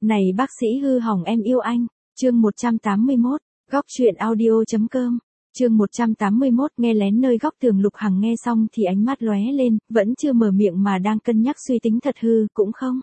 Này bác sĩ hư hỏng em yêu anh. Chương 181, góc truyện audio.com. Chương 181 nghe lén nơi góc tường. Lục Hằng nghe xong thì ánh mắt lóe lên, vẫn chưa mở miệng mà đang cân nhắc suy tính thật hư cũng không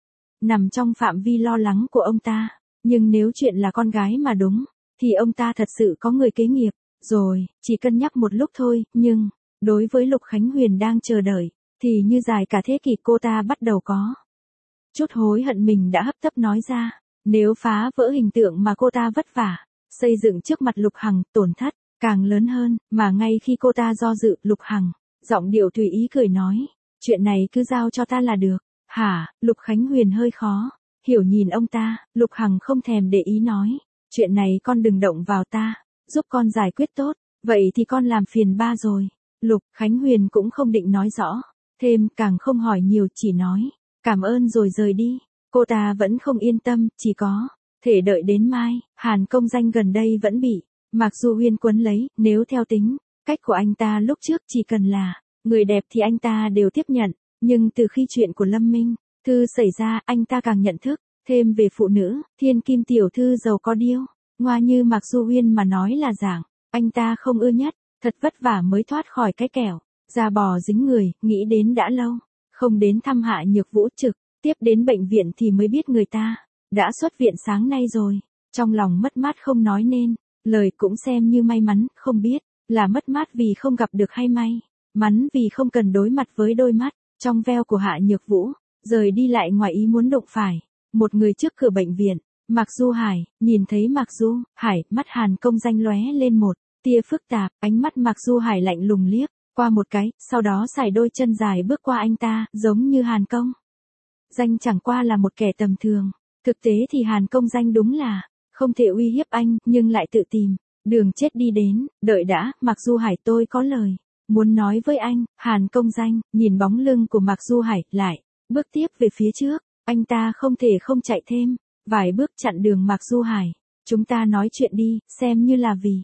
nằm trong phạm vi lo lắng của ông ta. Nhưng nếu chuyện là con gái mà đúng, thì ông ta thật sự có người kế nghiệp rồi, chỉ cân nhắc một lúc thôi. Nhưng đối với Lục Khánh Huyền đang chờ đợi, thì như dài cả thế kỷ cô ta bắt đầu có chút hối hận mình đã hấp tấp nói ra. Nếu phá vỡ hình tượng mà cô ta vất vả xây dựng trước mặt Lục Hằng, tổn thất càng lớn hơn. Mà ngay khi cô ta do dự, Lục Hằng giọng điệu tùy ý cười nói, chuyện này cứ giao cho ta là được. Hả? Lục Khánh Huyền hơi khó hiểu nhìn ông ta. Lục Hằng không thèm để ý nói, chuyện này con đừng động vào, ta giúp con giải quyết tốt. Vậy thì con làm phiền ba rồi. Lục Khánh Huyền cũng không định nói rõ thêm, càng không hỏi nhiều, chỉ nói cảm ơn rồi rời đi. Cô ta vẫn không yên tâm, chỉ có thể đợi đến mai. Hàn Công Danh gần đây vẫn bị Mạc Du Huyên quấn lấy, nếu theo tính cách của anh ta lúc trước, chỉ cần là người đẹp thì anh ta đều tiếp nhận. Nhưng từ khi chuyện của Lâm Minh Thư xảy ra, anh ta càng nhận thức thêm về phụ nữ. Thiên kim tiểu thư giàu có điêu ngoa như Mạc Du Huyên mà nói là dạng anh ta không ưa nhất. Thật vất vả mới thoát khỏi cái kẻo da bò dính người, nghĩ đến đã lâu không đến thăm Hạ Nhược Vũ, trực tiếp đến bệnh viện thì mới biết người ta đã xuất viện sáng nay rồi. Trong lòng mất mát không nói nên lời, cũng xem như may mắn. Không biết là mất mát vì không gặp được hay may mắn vì không cần đối mặt với đôi mắt trong veo của Hạ Nhược Vũ. Rời đi lại ngoài ý muốn đụng phải một người trước cửa bệnh viện. Mạc Du Hải. Nhìn thấy Mạc Du Hải, mắt Hàn Công Danh lóe lên một tia phức tạp. Ánh mắt Mạc Du Hải lạnh lùng liếc qua một cái, sau đó sải đôi chân dài bước qua anh ta. Giống như Hàn Công Danh chẳng qua là một kẻ tầm thường, thực tế thì Hàn Công Danh đúng là không thể uy hiếp anh, nhưng lại tự tìm đường chết đi đến. Đợi đã, Mạc Du Hải, tôi có lời muốn nói với anh. Hàn Công Danh nhìn bóng lưng của Mạc Du Hải, lại bước tiếp về phía trước. Anh ta không thể không chạy thêm vài bước chặn đường Mạc Du Hải. Chúng ta nói chuyện đi, xem như là vì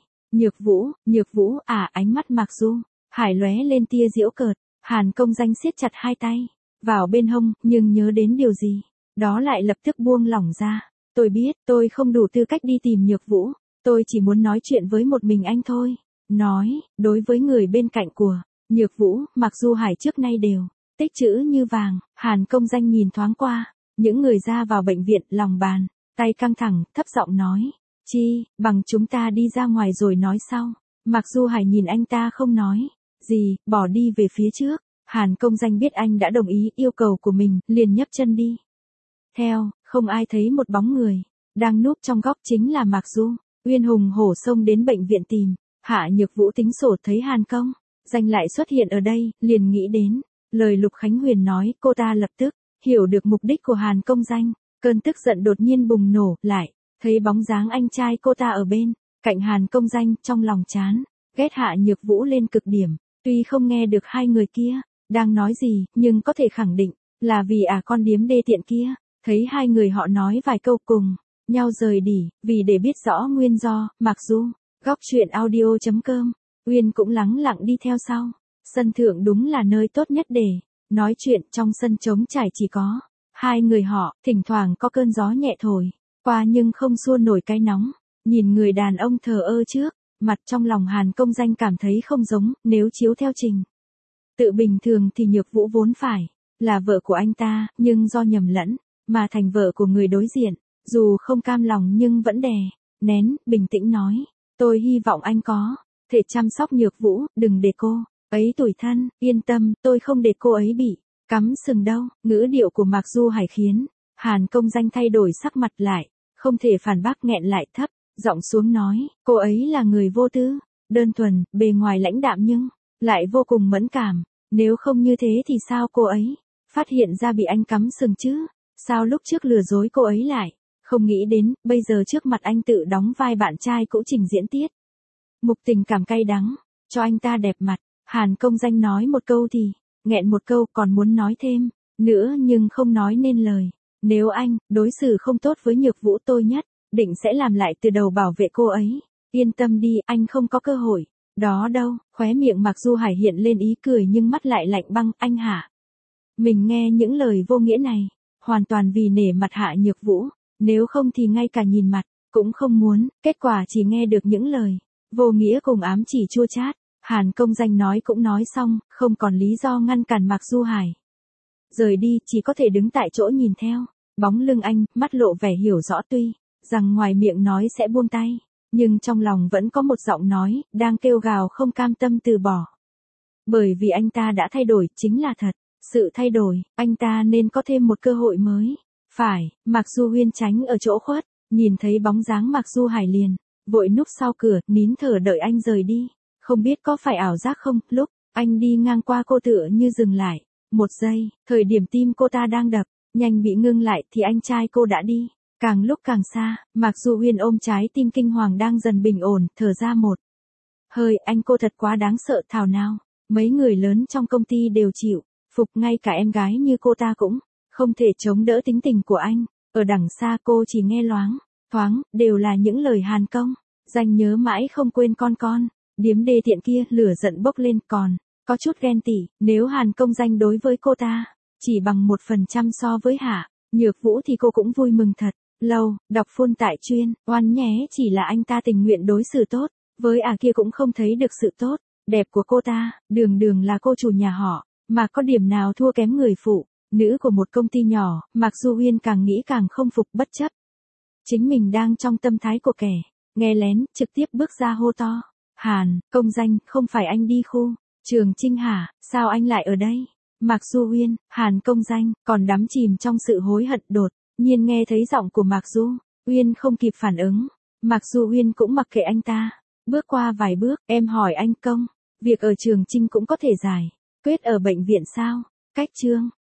Nhược Vũ à? Ánh mắt Mạc Du Hải lóe lên tia giễu cợt. Hàn Công Danh siết chặt hai tay vào bên hông, nhưng nhớ đến điều gì đó lại lập tức buông lỏng ra. Tôi biết, tôi không đủ tư cách đi tìm Nhược Vũ. Tôi chỉ muốn nói chuyện với một mình anh thôi. Nói, đối với người bên cạnh của Nhược Vũ, Mạc Du Hải trước nay đều tích trữ như vàng. Hàn Công Danh nhìn thoáng qua những người ra vào bệnh viện, lòng bàn tay căng thẳng, thấp giọng nói, chi bằng chúng ta đi ra ngoài rồi nói sau. Mạc Du Hải nhìn anh ta không nói gì, bỏ đi về phía trước. Hàn Công Danh biết anh đã đồng ý yêu cầu của mình, liền nhấc chân đi theo. Không ai thấy một bóng người đang núp trong góc chính là Mạc Du Uyên hùng hổ xông đến bệnh viện tìm Hạ Nhược Vũ tính sổ. Thấy Hàn Công Danh lại xuất hiện ở đây, liền nghĩ đến lời Lục Khánh Huyền nói. Cô ta lập tức hiểu được mục đích của Hàn Công Danh. Cơn tức giận đột nhiên bùng nổ lại, thấy bóng dáng anh trai cô ta ở bên cạnh Hàn Công Danh, trong lòng chán ghét Hạ Nhược Vũ lên cực điểm. Tuy không nghe được hai người kia đang nói gì, nhưng có thể khẳng định là vì con điếm đê tiện kia. Thấy hai người họ nói vài câu cùng nhau rời đi. Vì để biết rõ nguyên do, Mạc Du góc truyện audio.com. Uyên cũng lắng lặng đi theo sau. Sân thượng đúng là nơi tốt nhất để nói chuyện. Trong sân trống trải chỉ có hai người họ, thỉnh thoảng có cơn gió nhẹ thổi qua nhưng không xua nổi cái nóng. Nhìn người đàn ông thờ ơ trước mặt, trong lòng Hàn Công Danh cảm thấy không giống. Nếu chiếu theo trình tự bình thường thì Nhược Vũ vốn phải là vợ của anh ta, nhưng do nhầm lẫn mà thành vợ của người đối diện. Dù không cam lòng nhưng vẫn đè nén, bình tĩnh nói, tôi hy vọng anh có thể chăm sóc Nhược Vũ, đừng để cô ấy tủi thân. Yên tâm, tôi không để cô ấy bị cắm sừng đâu. Ngữ điệu của Mạc Du Hải khiến Hàn Công Danh thay đổi sắc mặt, lại không thể phản bác, nghẹn lại thấp giọng xuống nói, cô ấy là người vô tư, đơn thuần, bề ngoài lãnh đạm nhưng lại vô cùng mẫn cảm. Nếu không như thế thì sao cô ấy phát hiện ra bị anh cắm sừng chứ? Sao lúc trước lừa dối cô ấy lại không nghĩ đến, bây giờ trước mặt anh tự đóng vai bạn trai cũ trình diễn tiết mục tình cảm cay đắng cho anh ta đẹp mặt. Hàn Công Danh nói một câu thì nghẹn một câu, còn muốn nói thêm nữa nhưng không nói nên lời. Nếu anh đối xử không tốt với Nhược Vũ, tôi nhất định sẽ làm lại từ đầu bảo vệ cô ấy. Yên tâm đi, anh không có cơ hội đó đâu. Khóe miệng Mạc Du Hải hiện lên ý cười nhưng mắt lại lạnh băng. Anh hả? Mình nghe những lời vô nghĩa này hoàn toàn vì nể mặt Hạ Nhược Vũ, nếu không thì ngay cả nhìn mặt, cũng không muốn, kết quả chỉ nghe được những lời vô nghĩa cùng ám chỉ chua chát. Hàn Công Danh nói cũng nói xong, không còn lý do ngăn cản Mạc Du Hải. Rời đi, chỉ có thể đứng tại chỗ nhìn theo. Bóng lưng anh, mắt lộ vẻ hiểu rõ tuy rằng ngoài miệng nói sẽ buông tay, nhưng trong lòng vẫn có một giọng nói, đang kêu gào không cam tâm từ bỏ. Bởi vì anh ta đã thay đổi, chính là thật. Sự thay đổi, anh ta nên có thêm một cơ hội mới. Phải, Mạc Du Huyên tránh ở chỗ khuất, nhìn thấy bóng dáng Mạc Du Hải liền vội núp sau cửa, nín thở đợi anh rời đi. Không biết có phải ảo giác không, lúc anh đi ngang qua cô tựa như dừng lại. Một giây, thời điểm tim cô ta đang đập, nhanh bị ngưng lại thì anh trai cô đã đi. Càng lúc càng xa, Mạc Du Huyên ôm trái tim kinh hoàng đang dần bình ổn, thở ra một hơi, anh cô thật quá đáng sợ, thảo nào. Mấy người lớn trong công ty đều chịu phục, ngay cả em gái như cô ta cũng không thể chống đỡ tính tình của anh. Ở đằng xa cô chỉ nghe loáng thoáng, đều là những lời Hàn Công Danh nhớ mãi không quên con. Điếm đê tiện kia, lửa giận bốc lên, còn có chút ghen tị, nếu Hàn Công Danh đối với cô ta chỉ bằng 1% so với Hạ Nhược Vũ thì cô cũng vui mừng thật. Lâu, đọc phun tại chuyên, oan nhé, chỉ là anh ta tình nguyện đối xử tốt, với kia cũng không thấy được sự tốt đẹp của cô ta, đường là cô chủ nhà họ, mà có điểm nào thua kém người phụ nữ của một công ty nhỏ. Mạc Du Huyên càng nghĩ càng không phục, bất chấp chính mình đang trong tâm thái của kẻ nghe lén, trực tiếp bước ra hô to. Hàn Công Danh, không phải anh đi khu Trường Trinh hả, sao anh lại ở đây? Mạc Du Huyên, Hàn Công Danh, còn đắm chìm trong sự hối hận, đột nhiên nghe thấy giọng của Mạc Du Huyên không kịp phản ứng. Mạc Du Huyên cũng mặc kệ anh ta, bước qua vài bước, em hỏi anh Công, việc ở Trường Trinh cũng có thể giải quyết ở bệnh viện sao? Cách chương